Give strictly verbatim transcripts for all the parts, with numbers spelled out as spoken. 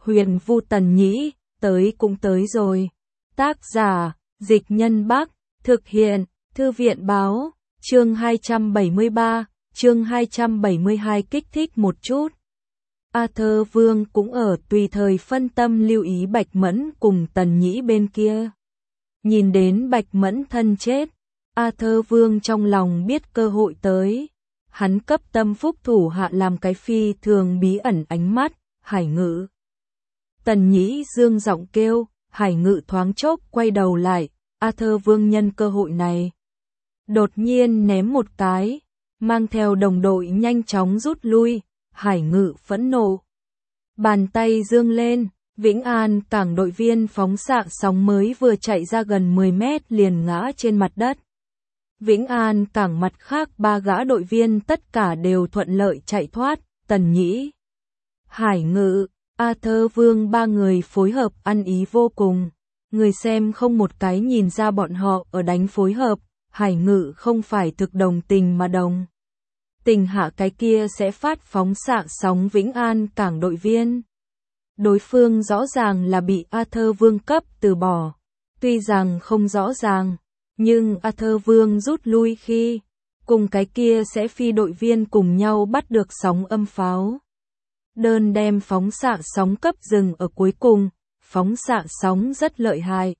Huyền Vu Tần Nhĩ, tới cũng tới rồi. Tác giả, Dịch Nhân Bắc, thực hiện, Thư viện Báo, chương hai trăm bảy mươi ba, chương hai trăm bảy mươi hai kích thích một chút. Arthur Vương cũng ở tùy thời phân tâm lưu ý Bạch Mẫn cùng Tần Nhĩ bên kia. Nhìn đến Bạch Mẫn thân chết, Arthur Vương trong lòng biết cơ hội tới. Hắn cấp tâm phúc thủ hạ làm cái phi thường bí ẩn ánh mắt, Hải Ngự. Tần Nhĩ dương giọng kêu, Hải Ngự thoáng chốc quay đầu lại, Arthur Vương nhân cơ hội này. Đột nhiên ném một cái, mang theo đồng đội nhanh chóng rút lui, Hải Ngự phẫn nộ. Bàn tay dương lên, Vĩnh An cảng đội viên phóng xạ sóng mới vừa chạy ra gần mười mét liền ngã trên mặt đất. Vĩnh An cảng mặt khác ba gã đội viên tất cả đều thuận lợi chạy thoát, Tần Nhĩ, Hải Ngự, Arthur Vương ba người phối hợp ăn ý vô cùng. Người xem không một cái nhìn ra bọn họ ở đánh phối hợp, Hải Ngự không phải thực đồng tình mà đồng tình hạ cái kia sẽ phát phóng xạ sóng Vĩnh An cảng đội viên. Đối phương rõ ràng là bị Arthur Vương cấp từ bỏ. Tuy rằng không rõ ràng, nhưng Arthur Vương rút lui khi cùng cái kia sẽ phi đội viên cùng nhau bắt được sóng âm pháo. Đơn đem phóng xạ sóng cấp dừng ở cuối cùng, phóng xạ sóng rất lợi hại.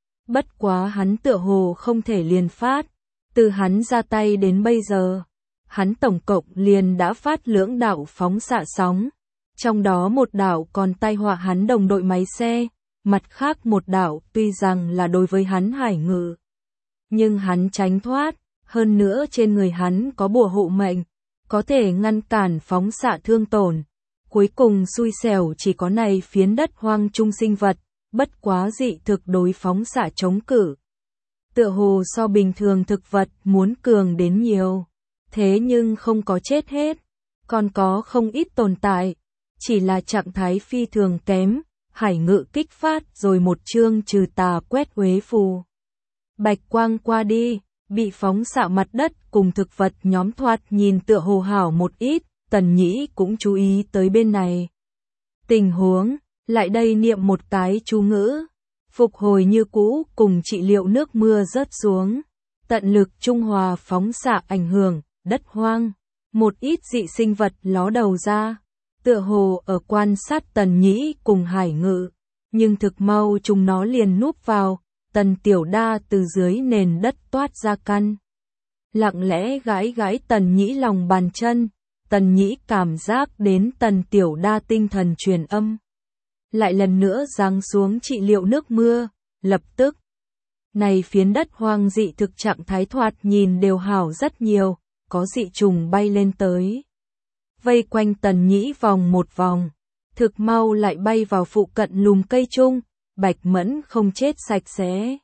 Bất quá hắn tựa hồ không thể liền phát, từ hắn ra tay đến bây giờ, hắn tổng cộng liền đã phát lưỡng đạo phóng xạ sóng, trong đó một đạo còn tai họa hắn đồng đội máy xe, mặt khác một đạo tuy rằng là đối với hắn Hải Ngự, nhưng hắn tránh thoát, hơn nữa trên người hắn có bùa hộ mệnh, có thể ngăn cản phóng xạ thương tổn. Cuối cùng xui xẻo chỉ có này phiến đất hoang trung sinh vật, bất quá dị thực đối phóng xạ chống cự. Tựa hồ so bình thường thực vật muốn cường đến nhiều, thế nhưng không có chết hết, còn có không ít tồn tại, chỉ là trạng thái phi thường kém. Hải Ngự kích phát rồi một chương trừ tà quét uế phù. Bạch quang qua đi, bị phóng xạ mặt đất cùng thực vật nhóm thoạt nhìn tựa hồ hảo một ít. Tần Nhĩ cũng chú ý tới bên này. Tình huống, lại đây niệm một cái chú ngữ, phục hồi như cũ cùng trị liệu nước mưa rớt xuống. Tận lực trung hòa phóng xạ ảnh hưởng, đất hoang. Một ít dị sinh vật ló đầu ra, tựa hồ ở quan sát Tần Nhĩ cùng Hải Ngự. Nhưng thực mau chúng nó liền núp vào, Tần Tiểu Đa từ dưới nền đất toát ra căn. Lặng lẽ gãi gãi Tần Nhĩ lòng bàn chân. Tần Nhĩ cảm giác đến Tần Tiểu Đa tinh thần truyền âm. Lại lần nữa giáng xuống trị liệu nước mưa, lập tức. Này phiến đất hoang dị thực trạng thái thoạt nhìn đều hảo rất nhiều, có dị trùng bay lên tới. Vây quanh Tần Nhĩ vòng một vòng, thực mau lại bay vào phụ cận lùm cây chung, Bạch Mẫn không chết sạch sẽ.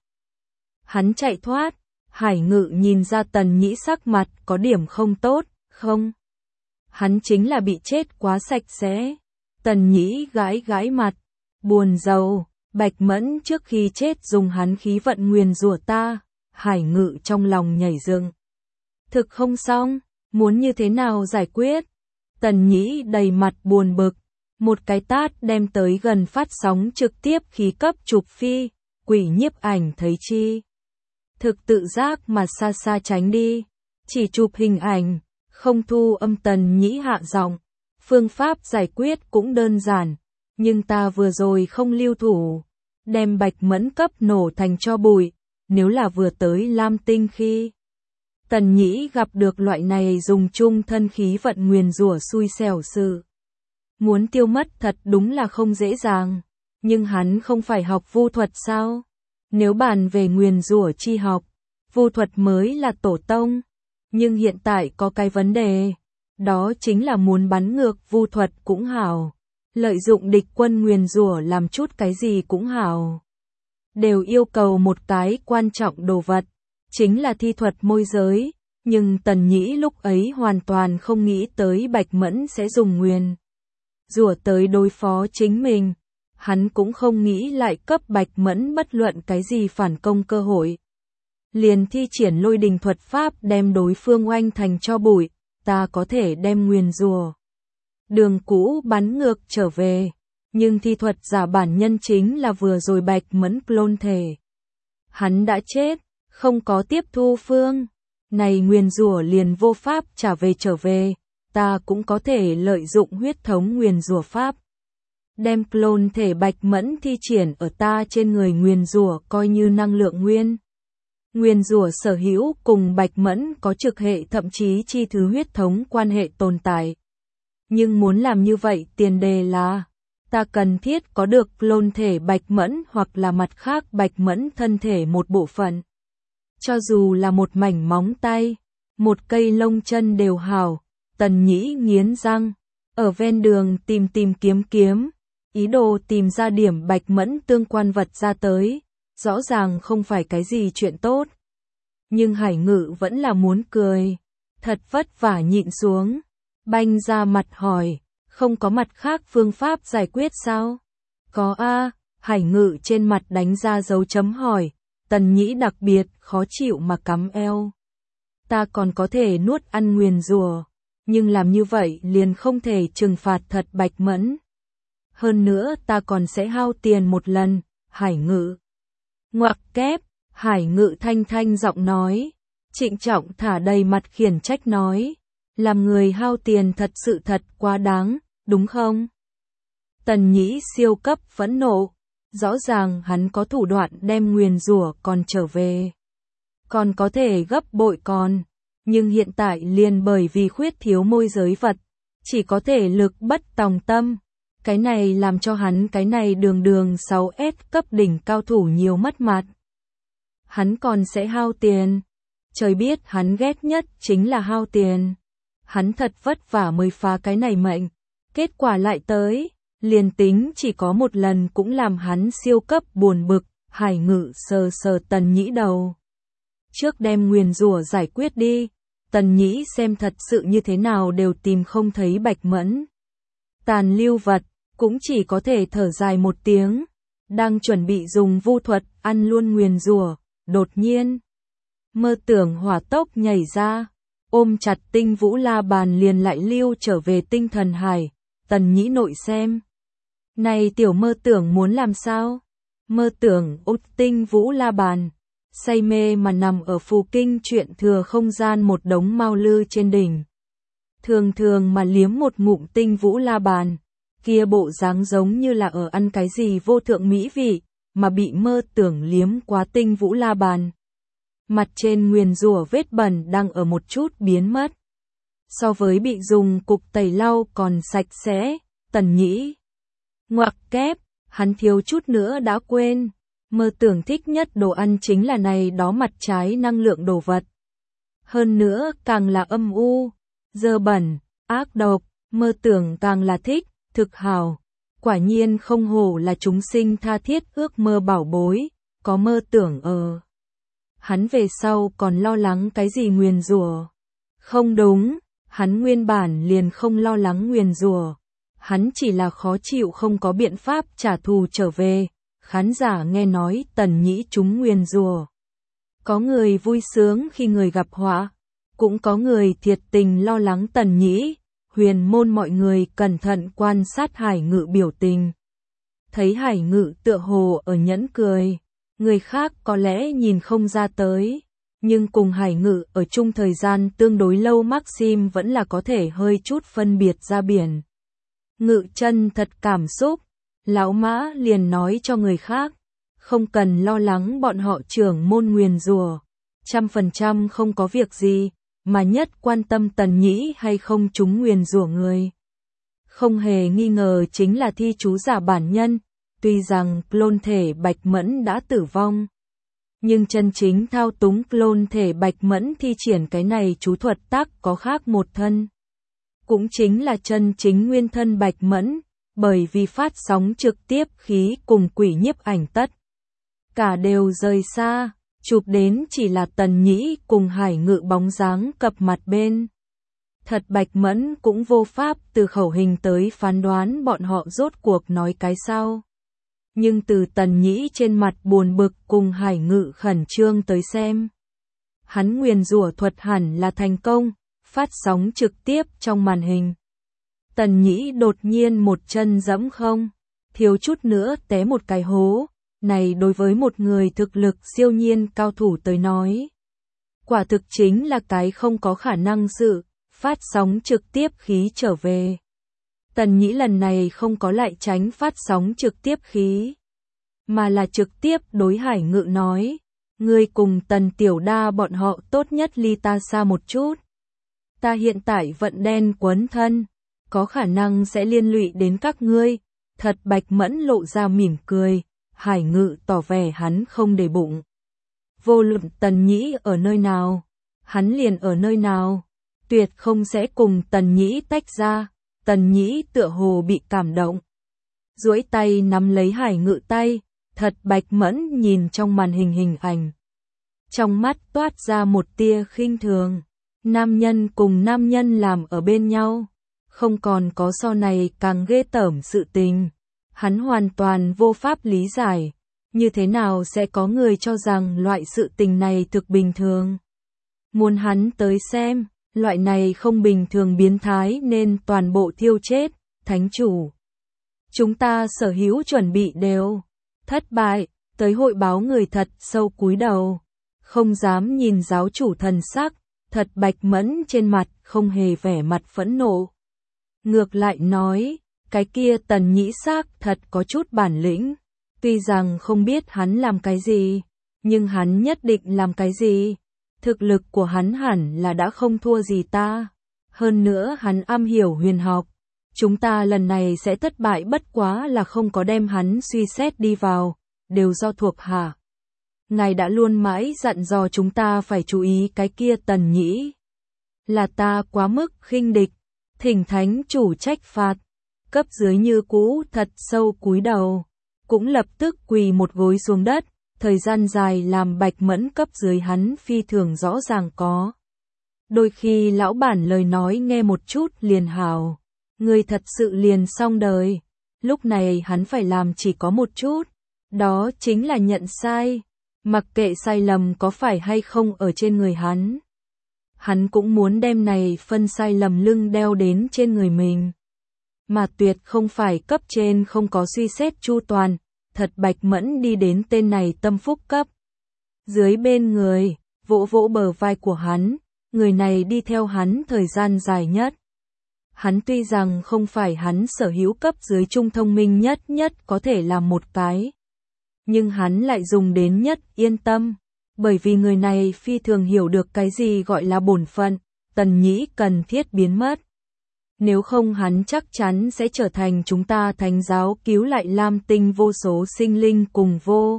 Hắn chạy thoát, Hải Ngự nhìn ra Tần Nhĩ sắc mặt có điểm không tốt, không? Hắn chính là bị chết quá sạch sẽ. Tần Nhĩ gãi gãi mặt, buồn rầu, Bạch Mẫn trước khi chết dùng hắn khí vận nguyền rủa ta. Hải Ngự trong lòng nhảy dựng. Thực không xong, muốn như thế nào giải quyết? Tần Nhĩ đầy mặt buồn bực, một cái tát đem tới gần phát sóng trực tiếp khí cấp chụp phi, quỷ nhiếp ảnh thấy chi. Thực tự giác mà xa xa tránh đi, chỉ chụp hình ảnh. Không thu âm. Tần Nhĩ hạ giọng, phương pháp giải quyết cũng đơn giản, nhưng ta vừa rồi không lưu thủ, đem Bạch Mẫn cấp nổ thành tro bụi, nếu là vừa tới Lam Tinh khi Tần Nhĩ gặp được loại này dùng chung thân khí vận nguyền rủa xui xẻo sự. Muốn tiêu mất thật đúng là không dễ dàng, nhưng hắn không phải học vu thuật sao? Nếu bàn về nguyền rủa chi học, vu thuật mới là tổ tông. Nhưng hiện tại có cái vấn đề, đó chính là muốn bắn ngược vu thuật cũng hảo, lợi dụng địch quân nguyền rủa làm chút cái gì cũng hảo. Đều yêu cầu một cái quan trọng đồ vật, chính là thi thuật môi giới, nhưng Tần Nhĩ lúc ấy hoàn toàn không nghĩ tới Bạch Mẫn sẽ dùng nguyền rủa tới đối phó chính mình. Hắn cũng không nghĩ lại cấp Bạch Mẫn bất luận cái gì phản công cơ hội. Liền thi triển lôi đình thuật pháp đem đối phương oanh thành tro bụi, ta có thể đem nguyền rủa đường cũ bắn ngược trở về, Nhưng thi thuật giả bản nhân chính là vừa rồi Bạch Mẫn clone thể. Hắn đã chết, không có tiếp thu phương. Này nguyền rủa liền vô pháp trả về trở về, ta cũng có thể lợi dụng huyết thống nguyền rủa pháp. Đem clone thể Bạch Mẫn thi triển ở ta trên người nguyền rủa coi như năng lượng nguyên. Nguyền rủa sở hữu cùng Bạch Mẫn có trực hệ thậm chí chi thứ huyết thống quan hệ tồn tại. Nhưng muốn làm như vậy tiền đề là ta cần thiết có được clone thể Bạch Mẫn hoặc là mặt khác Bạch Mẫn thân thể một bộ phận. Cho dù là một mảnh móng tay, một cây lông chân đều hảo. Tần Nhĩ nghiến răng, ở ven đường tìm tìm kiếm kiếm, ý đồ tìm ra điểm Bạch Mẫn tương quan vật ra tới, rõ ràng không phải cái gì chuyện tốt. Nhưng Hải Ngự vẫn là muốn cười, thật vất vả nhịn xuống, banh ra mặt hỏi, không có mặt khác phương pháp giải quyết sao? Có a, Hải Ngự trên mặt đánh ra dấu chấm hỏi, Tần Nhĩ đặc biệt khó chịu mà cắm eo. Ta còn có thể nuốt ăn nguyền rủa, nhưng làm như vậy liền không thể trừng phạt thật Bạch Mẫn. Hơn nữa ta còn sẽ hao tiền một lần, Hải Ngự. Ngoặc kép, Hải Ngự thanh thanh giọng nói, trịnh trọng thả đầy mặt khiển trách nói, làm người hao tiền thật sự thật quá đáng, đúng không? Tần Nhĩ siêu cấp phẫn nộ, rõ ràng hắn có thủ đoạn đem nguyền rủa còn trở về. Còn có thể gấp bội còn, nhưng hiện tại liền bởi vì khuyết thiếu môi giới vật, chỉ có thể lực bất tòng tâm. Cái này làm cho hắn cái này đường đường sáu S cấp đỉnh cao thủ nhiều mất mặt. Hắn còn sẽ hao tiền. Trời biết hắn ghét nhất chính là hao tiền. Hắn thật vất vả mới phá cái này mệnh. Kết quả lại tới, liền tính chỉ có một lần cũng làm hắn siêu cấp buồn bực. Hải Ngự sờ sờ Tần Nhĩ đầu. Trước đem nguyền rủa giải quyết đi. Tần Nhĩ xem thật sự như thế nào đều tìm không thấy Bạch Mẫn. Tàn lưu vật, cũng chỉ có thể thở dài một tiếng. Đang chuẩn bị dùng vu thuật ăn luôn nguyền rủa, đột nhiên. Mơ Tưởng hỏa tốc nhảy ra, ôm chặt Tinh Vũ La Bàn liền lại lưu trở về tinh thần hải. Tần Nhĩ nội xem. Này tiểu Mơ Tưởng muốn làm sao? Mơ Tưởng út Tinh Vũ La Bàn. Say mê mà nằm ở phù kinh chuyện thừa không gian một đống mao lư trên đỉnh. Thường thường mà liếm một ngụm Tinh Vũ La Bàn, kia bộ dáng giống như là ở ăn cái gì vô thượng mỹ vị, mà bị Mơ Tưởng liếm quá Tinh Vũ La Bàn. Mặt trên nguyền rủa vết bẩn đang ở một chút biến mất. So với bị dùng cục tẩy lau còn sạch sẽ, Tần Nhĩ. Ngoặc kép, hắn thiếu chút nữa đã quên. Mơ Tưởng thích nhất đồ ăn chính là này đó mặt trái năng lượng đồ vật. Hơn nữa càng là âm u, dơ bẩn, ác độc, Mơ Tưởng càng là thích, thực hào. Quả nhiên không hổ là chúng sinh tha thiết ước mơ bảo bối, có Mơ Tưởng ở. Hắn về sau còn lo lắng cái gì nguyền rủa? Không đúng, hắn nguyên bản liền không lo lắng nguyền rủa. Hắn chỉ là khó chịu không có biện pháp trả thù trở về. Khán giả nghe nói Tần Nhĩ trúng nguyền rủa. Có người vui sướng khi người gặp họa, cũng có người thiệt tình lo lắng Tần Nhĩ. Huyền môn mọi người cẩn thận quan sát Hải Ngự biểu tình. Thấy Hải Ngự tựa hồ ở nhẫn cười, người khác có lẽ nhìn không ra tới, nhưng cùng Hải Ngự ở chung thời gian tương đối lâu Maxim vẫn là có thể hơi chút phân biệt ra biển. Ngự chân thật cảm xúc. Lão Mã liền nói cho người khác, không cần lo lắng bọn họ trưởng môn nguyền rủa, trăm phần trăm không có việc gì, mà nhất quan tâm Tần Nhĩ hay không trúng nguyền rủa người. Không hề nghi ngờ chính là thi chú giả bản nhân, tuy rằng clone thể Bạch Mẫn đã tử vong. Nhưng chân chính thao túng clone thể Bạch Mẫn thi triển cái này chú thuật tác có khác một thân. Cũng chính là chân chính nguyên thân Bạch Mẫn. Bởi vì phát sóng trực tiếp khí cùng quỷ nhiếp ảnh tất. Cả đều rời xa, chụp đến chỉ là Tần Nhĩ cùng Hải Ngự bóng dáng cập mặt bên. Thật Bạch Mẫn cũng vô pháp từ khẩu hình tới phán đoán bọn họ rốt cuộc nói cái sao. Nhưng từ Tần Nhĩ trên mặt buồn bực cùng Hải Ngự khẩn trương tới xem. Hắn nguyền rủa thuật hẳn là thành công, phát sóng trực tiếp trong màn hình. Tần Nhĩ đột nhiên một chân giẫm không, thiếu chút nữa té một cái hố. Này đối với một người thực lực siêu nhiên cao thủ tới nói, quả thực chính là cái không có khả năng sự, phát sóng trực tiếp khí trở về. Tần Nhĩ lần này không có lại tránh phát sóng trực tiếp khí, mà là trực tiếp đối Hải Ngự nói, ngươi cùng Tần Tiểu Đa bọn họ tốt nhất ly ta xa một chút. Ta hiện tại vận đen quấn thân, có khả năng sẽ liên lụy đến các ngươi. Thật Bạch Mẫn lộ ra mỉm cười, Hải Ngự tỏ vẻ hắn không để bụng. Vô luận Tần Nhĩ ở nơi nào, hắn liền ở nơi nào, tuyệt không sẽ cùng Tần Nhĩ tách ra. Tần Nhĩ tựa hồ bị cảm động, duỗi tay nắm lấy Hải Ngự tay. Thật Bạch Mẫn nhìn trong màn hình hình ảnh, trong mắt toát ra một tia khinh thường. Nam nhân cùng nam nhân làm ở bên nhau, không còn có so này càng ghê tởm sự tình. Hắn hoàn toàn vô pháp lý giải, như thế nào sẽ có người cho rằng loại sự tình này thực bình thường. Muốn hắn tới xem, loại này không bình thường biến thái nên toàn bộ thiêu chết. Thánh chủ, chúng ta sở hữu chuẩn bị đều thất bại. Tới hội báo người thật sâu cúi đầu, không dám nhìn giáo chủ thần sắc. Thật Bạch Mẫn trên mặt không hề vẻ mặt phẫn nộ, ngược lại nói, cái kia Tần Nhĩ xác thật có chút bản lĩnh, tuy rằng không biết hắn làm cái gì, nhưng hắn nhất định làm cái gì. Thực lực của hắn hẳn là đã không thua gì ta, hơn nữa hắn am hiểu huyền học. Chúng ta lần này sẽ thất bại bất quá là không có đem hắn suy xét đi vào, đều do thuộc hạ. Ngài đã luôn mãi dặn dò chúng ta phải chú ý cái kia Tần Nhĩ. Là ta quá mức khinh địch, thỉnh thánh chủ trách phạt. Cấp dưới như cũ thật sâu cúi đầu, cũng lập tức quỳ một gối xuống đất. Thời gian dài làm Bạch Mẫn cấp dưới hắn phi thường rõ ràng có. Đôi khi lão bản lời nói nghe một chút liền hào, người thật sự liền xong đời. Lúc này hắn phải làm chỉ có một chút, đó chính là nhận sai. Mặc kệ sai lầm có phải hay không ở trên người hắn, hắn cũng muốn đem này phân sai lầm lưng đeo đến trên người mình. Mà tuyệt không phải cấp trên không có suy xét chu toàn. Thật Bạch Mẫn đi đến tên này tâm phúc cấp dưới bên người, vỗ vỗ bờ vai của hắn. Người này đi theo hắn thời gian dài nhất. Hắn tuy rằng không phải hắn sở hữu cấp dưới trung thông minh nhất nhất có thể làm một cái, nhưng hắn lại dùng đến nhất yên tâm, bởi vì người này phi thường hiểu được cái gì gọi là bổn phận. Tần Nhĩ cần thiết biến mất, nếu không hắn chắc chắn sẽ trở thành chúng ta thánh giáo cứu lại Lam Tinh vô số sinh linh cùng vô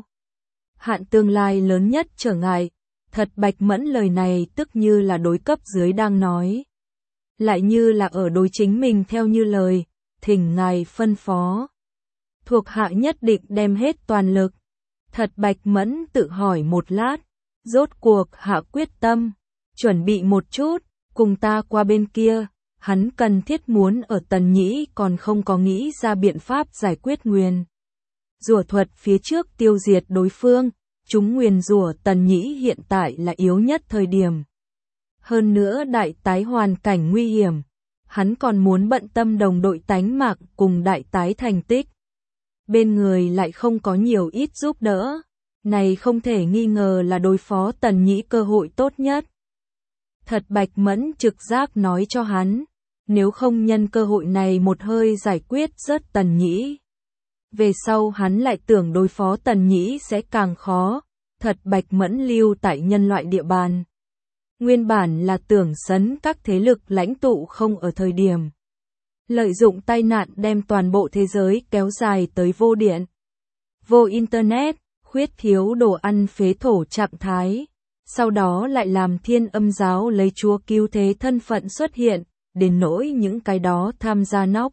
hạn tương lai lớn nhất trở ngại. Thật Bạch Mẫn lời này tức như là đối cấp dưới đang nói, lại như là ở đối chính mình theo như lời, thỉnh ngài phân phó. Thuộc hạ nhất định đem hết toàn lực. Thật Bạch Mẫn tự hỏi một lát, rốt cuộc hạ quyết tâm, chuẩn bị một chút, cùng ta qua bên kia. Hắn cần thiết muốn ở Tần Nhĩ còn không có nghĩ ra biện pháp giải quyết nguyền rủa thuật phía trước tiêu diệt đối phương. Chúng nguyền rủa Tần Nhĩ hiện tại là yếu nhất thời điểm. Hơn nữa đại tái hoàn cảnh nguy hiểm, hắn còn muốn bận tâm đồng đội tánh mạng cùng đại tái thành tích. Bên người lại không có nhiều ít giúp đỡ, này không thể nghi ngờ là đối phó Tần Nhĩ cơ hội tốt nhất. Thật Bạch Mẫn trực giác nói cho hắn, nếu không nhân cơ hội này một hơi giải quyết rớt Tần Nhĩ, về sau hắn lại tưởng đối phó Tần Nhĩ sẽ càng khó. Thật Bạch Mẫn lưu tại nhân loại địa bàn, nguyên bản là tưởng sấn các thế lực lãnh tụ không ở thời điểm, lợi dụng tai nạn đem toàn bộ thế giới kéo dài tới vô điện, vô internet, khuyết thiếu đồ ăn phế thổ trạng thái. Sau đó lại làm Thiên Âm giáo lấy chúa cứu thế thân phận xuất hiện, đến nỗi những cái đó tham gia nóc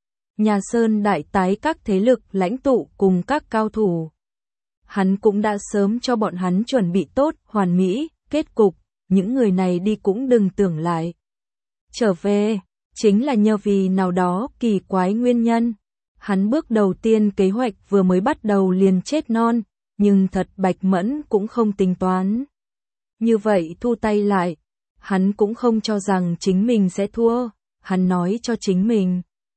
Nhà Sơn đại tái các thế lực lãnh tụ cùng các cao thủ. Hắn cũng đã sớm cho bọn hắn chuẩn bị tốt, hoàn mỹ, kết cục, những người này đi cũng đừng tưởng lại. Trở về, chính là nhờ vì nào đó kỳ quái nguyên nhân. Hắn bước đầu tiên kế hoạch vừa mới bắt đầu liền chết non, nhưng thật Bạch Mẫn cũng không tính toán. Như vậy thu tay lại, hắn cũng không cho rằng chính mình sẽ thua, hắn nói cho chính mình.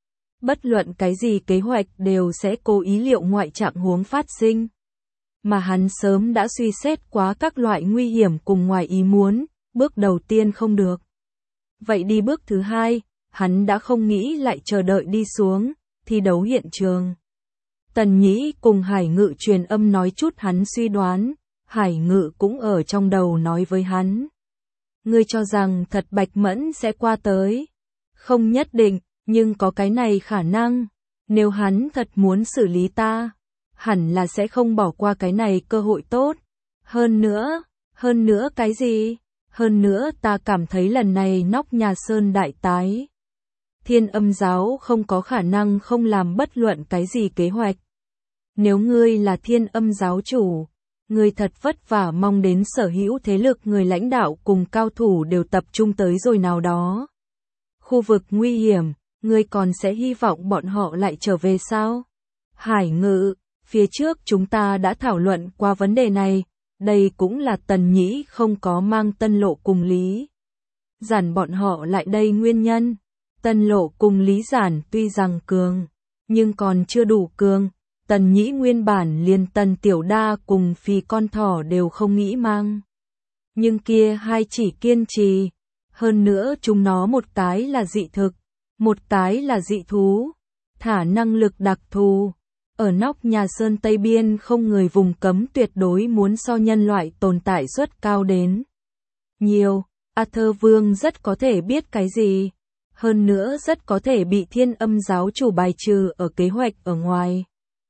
bất luận cái gì kế hoạch đều sẽ cố ý liệu ngoại trạng huống phát sinh. Mà hắn sớm đã suy xét quá các loại nguy hiểm cùng ngoài ý muốn, bước đầu tiên không được. Vậy đi bước thứ hai, hắn đã không nghĩ lại chờ đợi đi xuống, thi đấu hiện trường. Tần Nhĩ cùng Hải Ngự truyền âm nói chút hắn suy đoán, Hải Ngự cũng ở trong đầu nói với hắn. Ngươi cho rằng thật Bạch Mẫn sẽ qua tới. Không nhất định, nhưng có cái này khả năng. Nếu hắn thật muốn xử lý ta, hẳn là sẽ không bỏ qua cái này cơ hội tốt. Hơn nữa, hơn nữa cái gì? Hơn nữa ta cảm thấy lần này Nóc Nhà Sơn đại tái. Thiên Âm giáo không có khả năng không làm bất luận cái gì kế hoạch. Nếu ngươi là Thiên Âm giáo chủ, ngươi thật vất vả mong đến sở hữu thế lực người lãnh đạo cùng cao thủ đều tập trung tới rồi nào đó. Khu vực nguy hiểm, ngươi còn sẽ hy vọng bọn họ lại trở về sao? Hải Ngự, phía trước chúng ta đã thảo luận qua vấn đề này, đây cũng là Tần Nhĩ không có mang Tân Lộ cùng Lý Giản bọn họ lại đây nguyên nhân. Tân Lộ cùng Lý Giản tuy rằng cường, nhưng còn chưa đủ cường. Tần Nhĩ nguyên bản liền Tần Tiểu Đa cùng Phì Con Thỏ đều không nghĩ mang. Nhưng kia hai chỉ kiên trì. Hơn nữa chúng nó một cái là dị thực, một cái là dị thú, thả năng lực đặc thù. Ở Nóc Nhà Sơn Tây Biên không người vùng cấm tuyệt đối muốn so nhân loại tồn tại suất cao đến nhiều. Arthur Vương rất có thể biết cái gì. Hơn nữa rất có thể bị Thiên Âm giáo chủ bài trừ ở kế hoạch ở ngoài.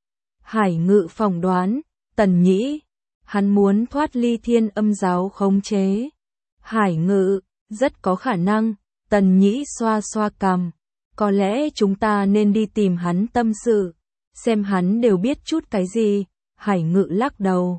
Hải Ngự phỏng đoán, Tần Nhĩ, hắn muốn thoát ly Thiên Âm giáo khống chế. Hải Ngự, rất có khả năng. Tần Nhĩ xoa xoa cằm, có lẽ chúng ta nên đi tìm hắn tâm sự, xem hắn đều biết chút cái gì. Hải Ngự lắc đầu.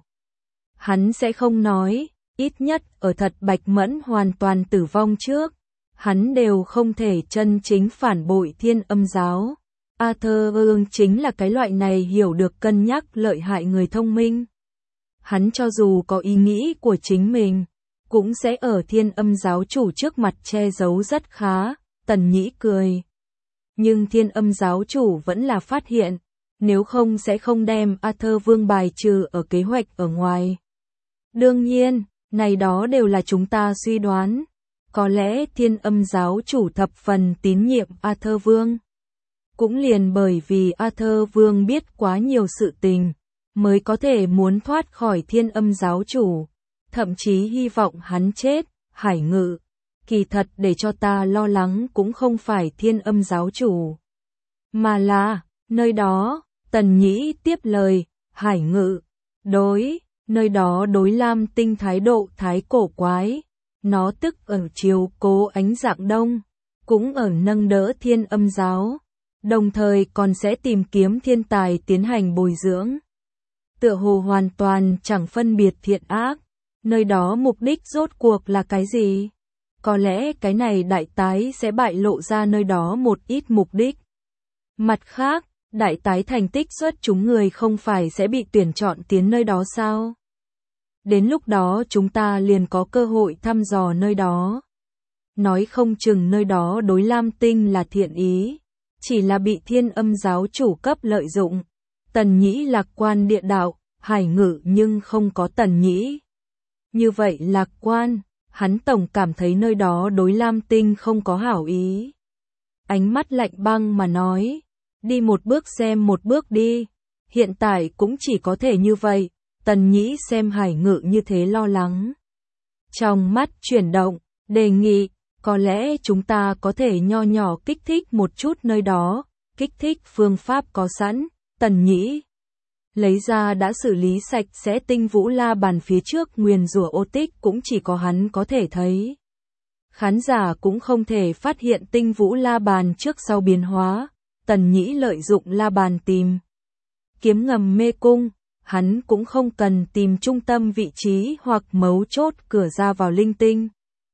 Hắn sẽ không nói, ít nhất ở thật Bạch Mẫn hoàn toàn tử vong trước, hắn đều không thể chân chính phản bội Thiên Âm giáo. Arthur Vương chính là cái loại này hiểu được cân nhắc lợi hại người thông minh. Hắn cho dù có ý nghĩ của chính mình, cũng sẽ ở Thiên Âm giáo chủ trước mặt che giấu rất khá. Tần Nhĩ cười. Nhưng Thiên Âm giáo chủ vẫn là phát hiện, nếu không sẽ không đem Arthur Vương bài trừ ở kế hoạch ở ngoài. Đương nhiên, này đó đều là chúng ta suy đoán. Có lẽ Thiên Âm giáo chủ thập phần tín nhiệm Arthur Vương. Cũng liền bởi vì Arthur Vương biết quá nhiều sự tình, mới có thể muốn thoát khỏi Thiên Âm giáo chủ, thậm chí hy vọng hắn chết. Hải Ngự, kỳ thật để cho ta lo lắng cũng không phải Thiên Âm giáo chủ, mà là, nơi đó. Tần Nhĩ tiếp lời, Hải Ngự, đối, nơi đó đối Lam Tinh thái độ thái cổ quái, nó tức ở chiếu cố Ánh Dạng Đông, cũng ở nâng đỡ Thiên Âm giáo, đồng thời còn sẽ tìm kiếm thiên tài tiến hành bồi dưỡng. Tựa hồ hoàn toàn chẳng phân biệt thiện ác, nơi đó mục đích rốt cuộc là cái gì? Có lẽ cái này đại tái sẽ bại lộ ra nơi đó một ít mục đích. Mặt khác, đại tái thành tích xuất chúng người không phải sẽ bị tuyển chọn tiến nơi đó sao? Đến lúc đó chúng ta liền có cơ hội thăm dò nơi đó. Nói không chừng nơi đó đối Lam Tinh là thiện ý, chỉ là bị Thiên Âm giáo chủ cấp lợi dụng. Tần Nhĩ lạc quan địa đạo, Hải Ngự nhưng không có Tần Nhĩ như vậy lạc quan, hắn tổng cảm thấy nơi đó đối Lam Tinh không có hảo ý. Ánh mắt lạnh băng mà nói, đi một bước xem một bước đi, hiện tại cũng chỉ có thể như vậy. Tần Nhĩ xem Hải Ngự như thế lo lắng, trong mắt chuyển động, đề nghị, có lẽ chúng ta có thể nho nhỏ kích thích một chút nơi đó. Kích thích phương pháp có sẵn. Tần Nhĩ lấy ra đã xử lý sạch sẽ tinh vũ la bàn phía trước nguyền rủa ô tích cũng chỉ có hắn có thể thấy. Khán giả cũng không thể phát hiện tinh vũ la bàn trước sau biến hóa. Tần Nhĩ lợi dụng la bàn tìm kiếm ngầm mê cung, hắn cũng không cần tìm trung tâm vị trí hoặc mấu chốt cửa ra vào linh tinh.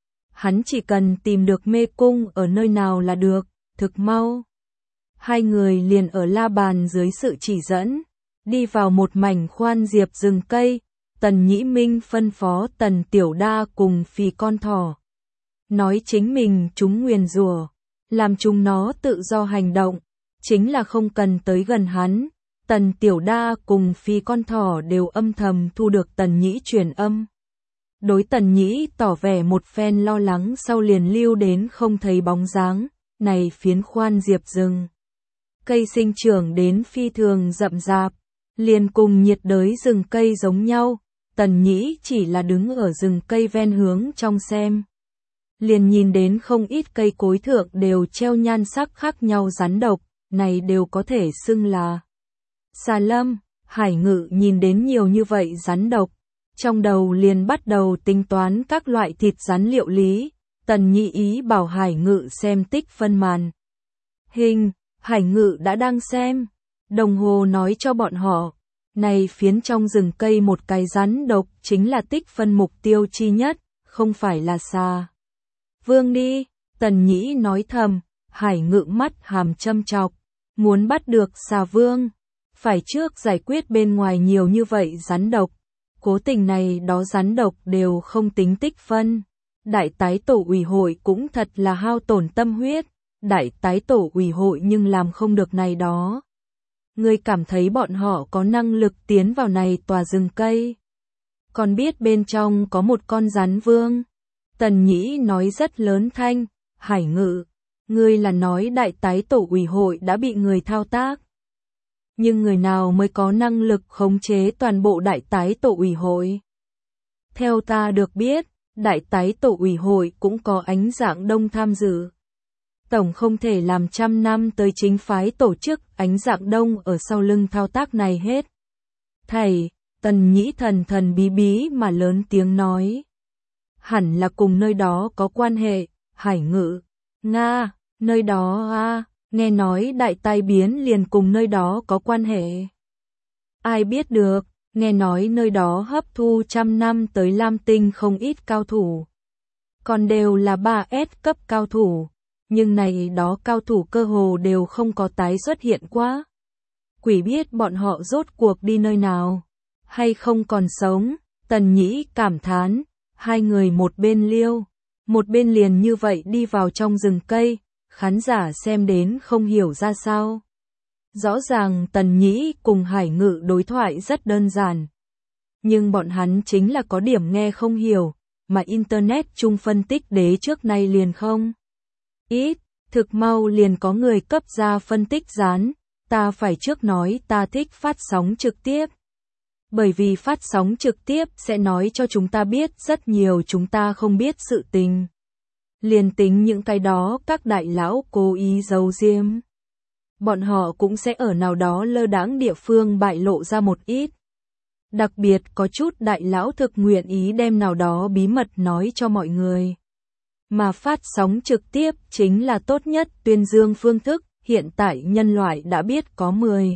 Hắn chỉ cần tìm được mê cung ở nơi nào là được, thực mau. Hai người liền ở la bàn dưới sự chỉ dẫn, đi vào một mảnh khoan diệp rừng cây. Tần Nhĩ Minh phân phó Tần Tiểu Đa cùng Phì Con Thỏ, nói chính mình chúng nguyền rủa, làm chúng nó tự do hành động. chính là không cần tới gần hắn. Tần Tiểu Đa cùng Phi con thỏ đều âm thầm thu được Tần Nhĩ truyền âm. Đối Tần Nhĩ tỏ vẻ một phen lo lắng sau liền lưu đến không thấy bóng dáng, này phiến khoan diệp rừng. Cây sinh trưởng đến phi thường rậm rạp, liền cùng nhiệt đới rừng cây giống nhau, Tần Nhĩ chỉ là đứng ở rừng cây ven hướng trong xem. Liền nhìn đến không ít cây cối thượng đều treo nhan sắc khác nhau rắn độc, này đều có thể xưng là xà lâm. Hải Ngự nhìn đến nhiều như vậy rắn độc, trong đầu liền bắt đầu tính toán các loại thịt rắn liệu lý. Tần Nhĩ ý bảo Hải Ngự xem tích phân màn hình, Hải Ngự đã đang xem, đồng hồ nói cho bọn họ, này phiến trong rừng cây một cái rắn độc chính là tích phân mục tiêu chi nhất, không phải là xà vương đi. Tần Nhĩ nói thầm, Hải Ngự mắt hàm châm chọc, muốn bắt được xà vương, phải trước giải quyết bên ngoài nhiều như vậy rắn độc. Cố tình này đó rắn độc đều không tính tích phân. Đại tái tổ ủy hội cũng thật là hao tổn tâm huyết. Đại tái tổ ủy hội nhưng làm không được này đó. Ngươi cảm thấy bọn họ có năng lực tiến vào này tòa rừng cây. Còn biết bên trong có một con rắn vương. Tần Nhĩ nói rất lớn thanh, Hải Ngự, ngươi là nói đại tái tổ ủy hội đã bị người thao tác. Nhưng người nào mới có năng lực khống chế toàn bộ đại tái tổ ủy hội? Theo ta được biết, đại tái tổ ủy hội cũng có Ánh Dạng Đông tham dự. Tổng không thể làm trăm năm tới chính phái tổ chức Ánh Dạng Đông ở sau lưng thao tác này hết. Thầy, Tần Nhĩ thần thần bí bí mà lớn tiếng nói. Hẳn là cùng nơi đó có quan hệ. Hải Ngự, Nga, nơi đó à, nghe nói đại tai biến liền cùng nơi đó có quan hệ. Ai biết được, nghe nói nơi đó hấp thu trăm năm tới Lam Tinh không ít cao thủ. Còn đều là ba S cấp cao thủ, nhưng này đó cao thủ cơ hồ đều không có tái xuất hiện quá. Quỷ biết bọn họ rốt cuộc đi nơi nào, hay không còn sống. Tần Nhĩ cảm thán, hai người một bên liêu, một bên liền như vậy đi vào trong rừng cây, khán giả xem đến không hiểu ra sao. Rõ ràng Tần Nhĩ cùng Hải Ngự đối thoại rất đơn giản, nhưng bọn hắn chính là có điểm nghe không hiểu, mà Internet chung phân tích đế trước nay liền không ít, thực mau liền có người cấp ra phân tích dán, ta phải trước nói ta thích phát sóng trực tiếp. Bởi vì phát sóng trực tiếp sẽ nói cho chúng ta biết rất nhiều chúng ta không biết sự tình. Liền tính những cái đó các đại lão cố ý giấu giếm, bọn họ cũng sẽ ở nào đó lơ đãng địa phương bại lộ ra một ít. Đặc biệt có chút đại lão thực nguyện ý đem nào đó bí mật nói cho mọi người. Mà phát sóng trực tiếp chính là tốt nhất tuyên dương phương thức, hiện tại nhân loại đã biết có mười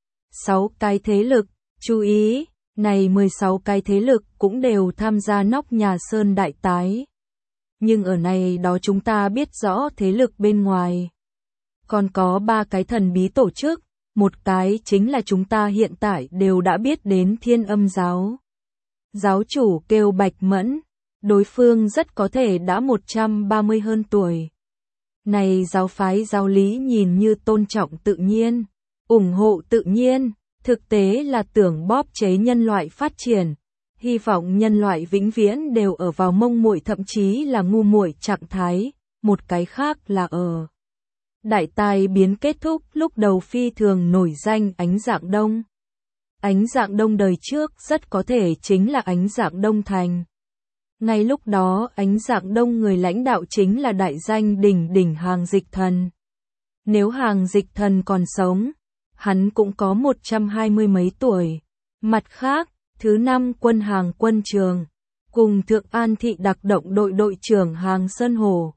sáu cái thế lực, chú ý, này mười sáu cái thế lực cũng đều tham gia nóc nhà Sơn Đại Tái. Nhưng ở này đó chúng ta biết rõ thế lực bên ngoài. Còn có ba cái thần bí tổ chức, một cái chính là chúng ta hiện tại đều đã biết đến Thiên Âm Giáo. Giáo chủ kêu Bạch Mẫn, đối phương rất có thể đã một trăm ba mươi hơn tuổi. Này giáo phái giáo lý nhìn như tôn trọng tự nhiên, ủng hộ tự nhiên, thực tế là tưởng bóp chế nhân loại phát triển. Hy vọng nhân loại vĩnh viễn đều ở vào mông muội thậm chí là ngu muội trạng thái, một cái khác là ở đại tai biến kết thúc lúc đầu phi thường nổi danh Ánh Dạng Đông. Ánh Dạng Đông đời trước rất có thể chính là Ánh Dạng Đông Thành. Ngay lúc đó Ánh Dạng Đông người lãnh đạo chính là đại danh đỉnh đỉnh Hàng Dịch Thần. Nếu Hàng Dịch Thần còn sống, hắn cũng có một trăm hai mươi mấy tuổi. Mặt khác, thứ năm quân Hàng Quân Trường, cùng Thượng An Thị đặc động đội đội trưởng Hàng Sơn Hồ.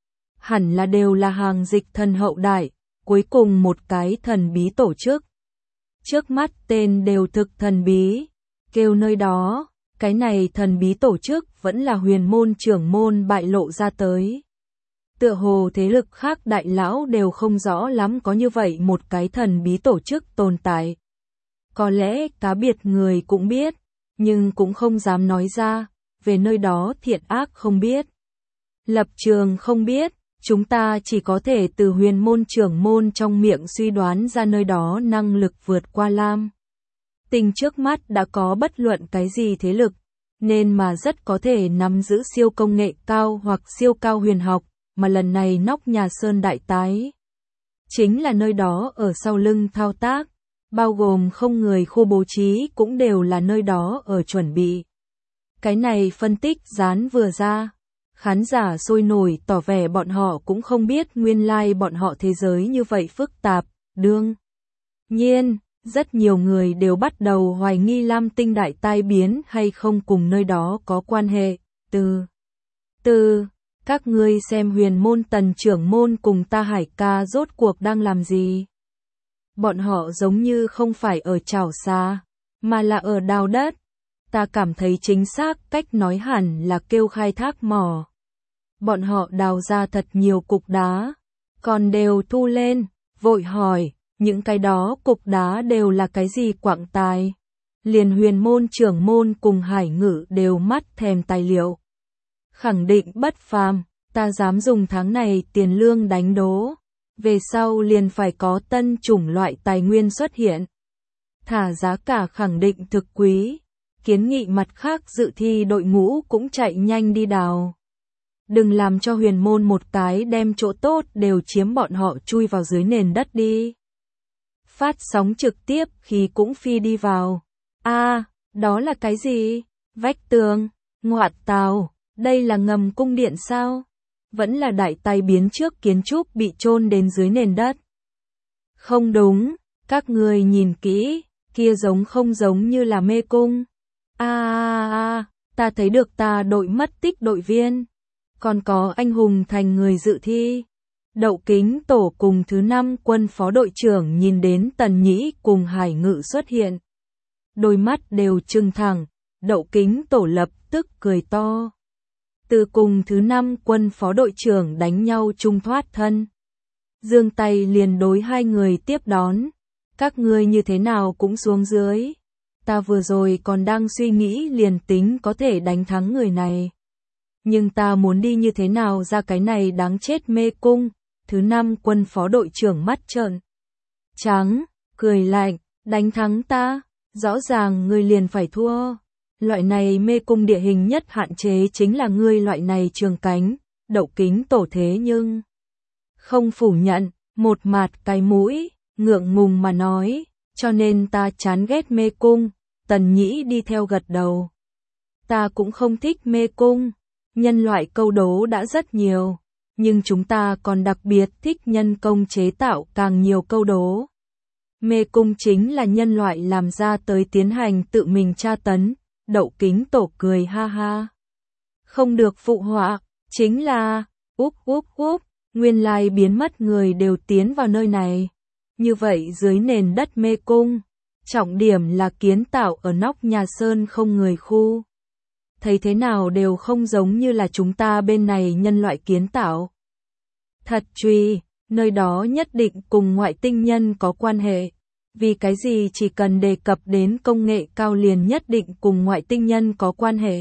Hẳn là đều là Hàng Dịch Thần hậu đại, cuối cùng một cái thần bí tổ chức. Trước mắt tên đều thực thần bí, kêu nơi đó, cái này thần bí tổ chức vẫn là huyền môn trưởng môn bại lộ ra tới. Tựa hồ thế lực khác đại lão đều không rõ lắm có như vậy một cái thần bí tổ chức tồn tại. Có lẽ cá biệt người cũng biết, nhưng cũng không dám nói ra, về nơi đó thiện ác không biết. Lập trường không biết, Chúng ta chỉ có thể từ huyền môn trưởng môn trong miệng suy đoán ra nơi đó năng lực vượt qua Lam Tinh trước mắt đã có bất luận cái gì thế lực, nên mà rất có thể nắm giữ siêu công nghệ cao hoặc siêu cao huyền học, mà lần này nóc nhà Sơn Đại Tái chính là nơi đó ở sau lưng thao tác, bao gồm không người khu bố trí cũng đều là nơi đó ở chuẩn bị. Cái này phân tích dán vừa ra, khán giả sôi nổi tỏ vẻ bọn họ cũng không biết nguyên lai bọn họ thế giới như vậy phức tạp, đương nhiên, rất nhiều người đều bắt đầu hoài nghi Lam Tinh đại tai biến hay không cùng nơi đó có quan hệ, từ từ, các ngươi xem huyền môn Tần trưởng môn cùng ta Hải ca rốt cuộc đang làm gì. Bọn họ giống như không phải ở chảo xà, mà là ở đào đất. Ta cảm thấy chính xác cách nói hẳn là kêu khai thác mỏ. Bọn họ đào ra thật nhiều cục đá, còn đều thu lên, vội hỏi, những cái đó cục đá đều là cái gì quặng tài. Liền huyền môn trưởng môn cùng Hải Ngự đều mắt thèm tài liệu. Khẳng định bất phàm, ta dám dùng tháng này tiền lương đánh đố. Về sau liền phải có tân chủng loại tài nguyên xuất hiện. Thả giá cả khẳng định thực quý. Kiến nghị mặt khác dự thi đội ngũ cũng chạy nhanh đi đào. Đừng làm cho huyền môn một cái đem chỗ tốt đều chiếm bọn họ chui vào dưới nền đất đi. Phát sóng trực tiếp khi cũng phi đi vào. A, à, đó là cái gì? Vách tường, ngoại tàu, đây là ngầm cung điện sao? Vẫn là đại tai biến trước kiến trúc bị chôn đến dưới nền đất. Không đúng, các người nhìn kỹ, kia giống không giống như là mê cung. A a a, ta thấy được ta đội mất tích đội viên, còn có anh hùng thành người dự thi. Đậu Kính Tổ cùng thứ năm quân phó đội trưởng nhìn đến Tần Nhĩ cùng Hải Ngự xuất hiện. Đôi mắt đều trừng thẳng, Đậu Kính Tổ lập tức cười to. Từ cùng thứ năm quân phó đội trưởng đánh nhau chung thoát thân. Giương tay liền đối hai người tiếp đón. Các ngươi như thế nào cũng xuống dưới. Ta vừa rồi còn đang suy nghĩ liền tính có thể đánh thắng người này. Nhưng ta muốn đi như thế nào ra cái này đáng chết mê cung. Thứ năm quân phó đội trưởng mắt trợn trắng, cười lạnh, đánh thắng ta, rõ ràng ngươi liền phải thua. Loại này mê cung địa hình nhất hạn chế chính là ngươi loại này trường cánh, Đậu Kính Tổ thế nhưng không phủ nhận, một mạt cái mũi, ngượng ngùng mà nói, cho nên ta chán ghét mê cung. Tần Nhĩ đi theo gật đầu. Ta cũng không thích mê cung, nhân loại câu đố đã rất nhiều, nhưng chúng ta còn đặc biệt thích nhân công chế tạo càng nhiều câu đố. Mê cung chính là nhân loại làm ra tới tiến hành tự mình tra tấn. Đậu Kính Tổ cười ha ha. Không được phụ họa, chính là, úp úp úp, nguyên lai biến mất người đều tiến vào nơi này. Như vậy dưới nền đất mê cung, trọng điểm là kiến tạo ở nóc nhà Sơn không người khu. Thấy thế nào đều không giống như là chúng ta bên này nhân loại kiến tạo. Thật truy, nơi đó nhất định cùng ngoại tinh nhân có quan hệ. Vì cái gì chỉ cần đề cập đến công nghệ cao liền nhất định cùng ngoại tinh nhân có quan hệ.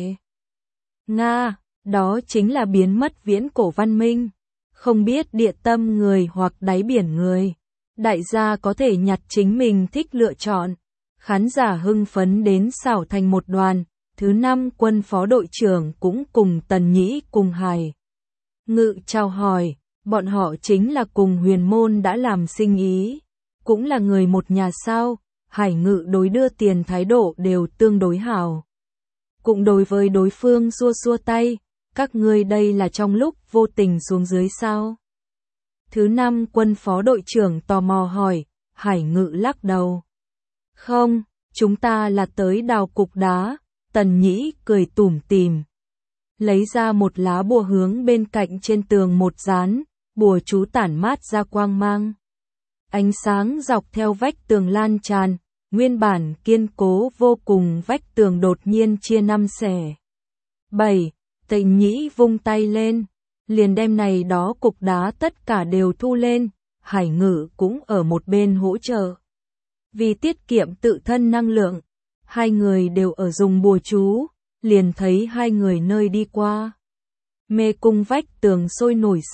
Nga, đó chính là biến mất viễn cổ văn minh. Không biết địa tâm người hoặc đáy biển người. Đại gia có thể nhặt chính mình thích lựa chọn. Khán giả hưng phấn đến xảo thành một đoàn. Thứ năm quân phó đội trưởng cũng cùng Tần Nhĩ cùng Hải Ngự chào hỏi. Bọn họ chính là cùng huyền môn đã làm sinh ý. Cũng là người một nhà sao, Hải Ngự đối đưa tiền thái độ đều tương đối hảo. Cũng đối với đối phương xua xua tay, các ngươi đây là trong lúc vô tình xuống dưới sao. Thứ năm quân phó đội trưởng tò mò hỏi, Hải Ngự lắc đầu. Không, chúng ta là tới đào cục đá, Tần Nhĩ cười tủm tỉm. Lấy ra một lá bùa hướng bên cạnh trên tường một dán, bùa chú tản mát ra quang mang. Ánh sáng dọc theo vách tường lan tràn, nguyên bản kiên cố vô cùng vách tường đột nhiên chia năm xẻ. bảy. Tần Nhĩ vung tay lên, liền đem này đó cục đá tất cả đều thu lên, Hải Ngự cũng ở một bên hỗ trợ. Vì tiết kiệm tự thân năng lượng, hai người đều ở dùng bùa chú, liền thấy hai người nơi đi qua. Mê cung vách tường sôi nổi sập,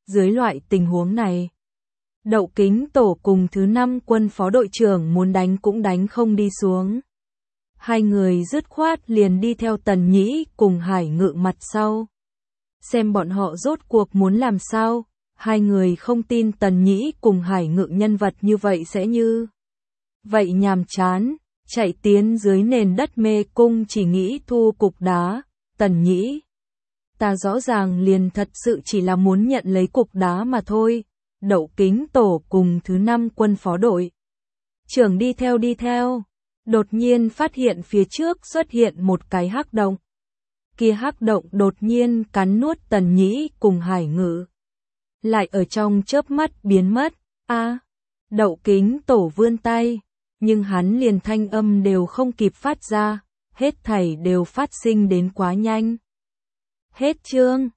Dưới loại tình huống này, Đậu Kính Tổ cùng thứ năm quân phó đội trưởng muốn đánh cũng đánh không đi xuống. Hai người dứt khoát liền đi theo Tần Nhĩ cùng Hải Ngự mặt sau. Xem bọn họ rốt cuộc muốn làm sao, hai người không tin Tần Nhĩ cùng Hải Ngự nhân vật như vậy sẽ như vậy nhàm chán, chạy tiến dưới nền đất mê cung chỉ nghĩ thu cục đá. Tần Nhĩ, ta rõ ràng liền thật sự chỉ là muốn nhận lấy cục đá mà thôi. Đậu Kính Tổ cùng thứ năm quân phó đội trưởng đi theo đi theo, đột nhiên phát hiện phía trước xuất hiện một cái hắc động. Kia hắc động đột nhiên cắn nuốt Tần Nhĩ cùng Hải Ngự, lại ở trong chớp mắt biến mất. A, à, Đậu Kính Tổ vươn tay, nhưng hắn liền thanh âm đều không kịp phát ra, hết thảy đều phát sinh đến quá nhanh. Hết chương.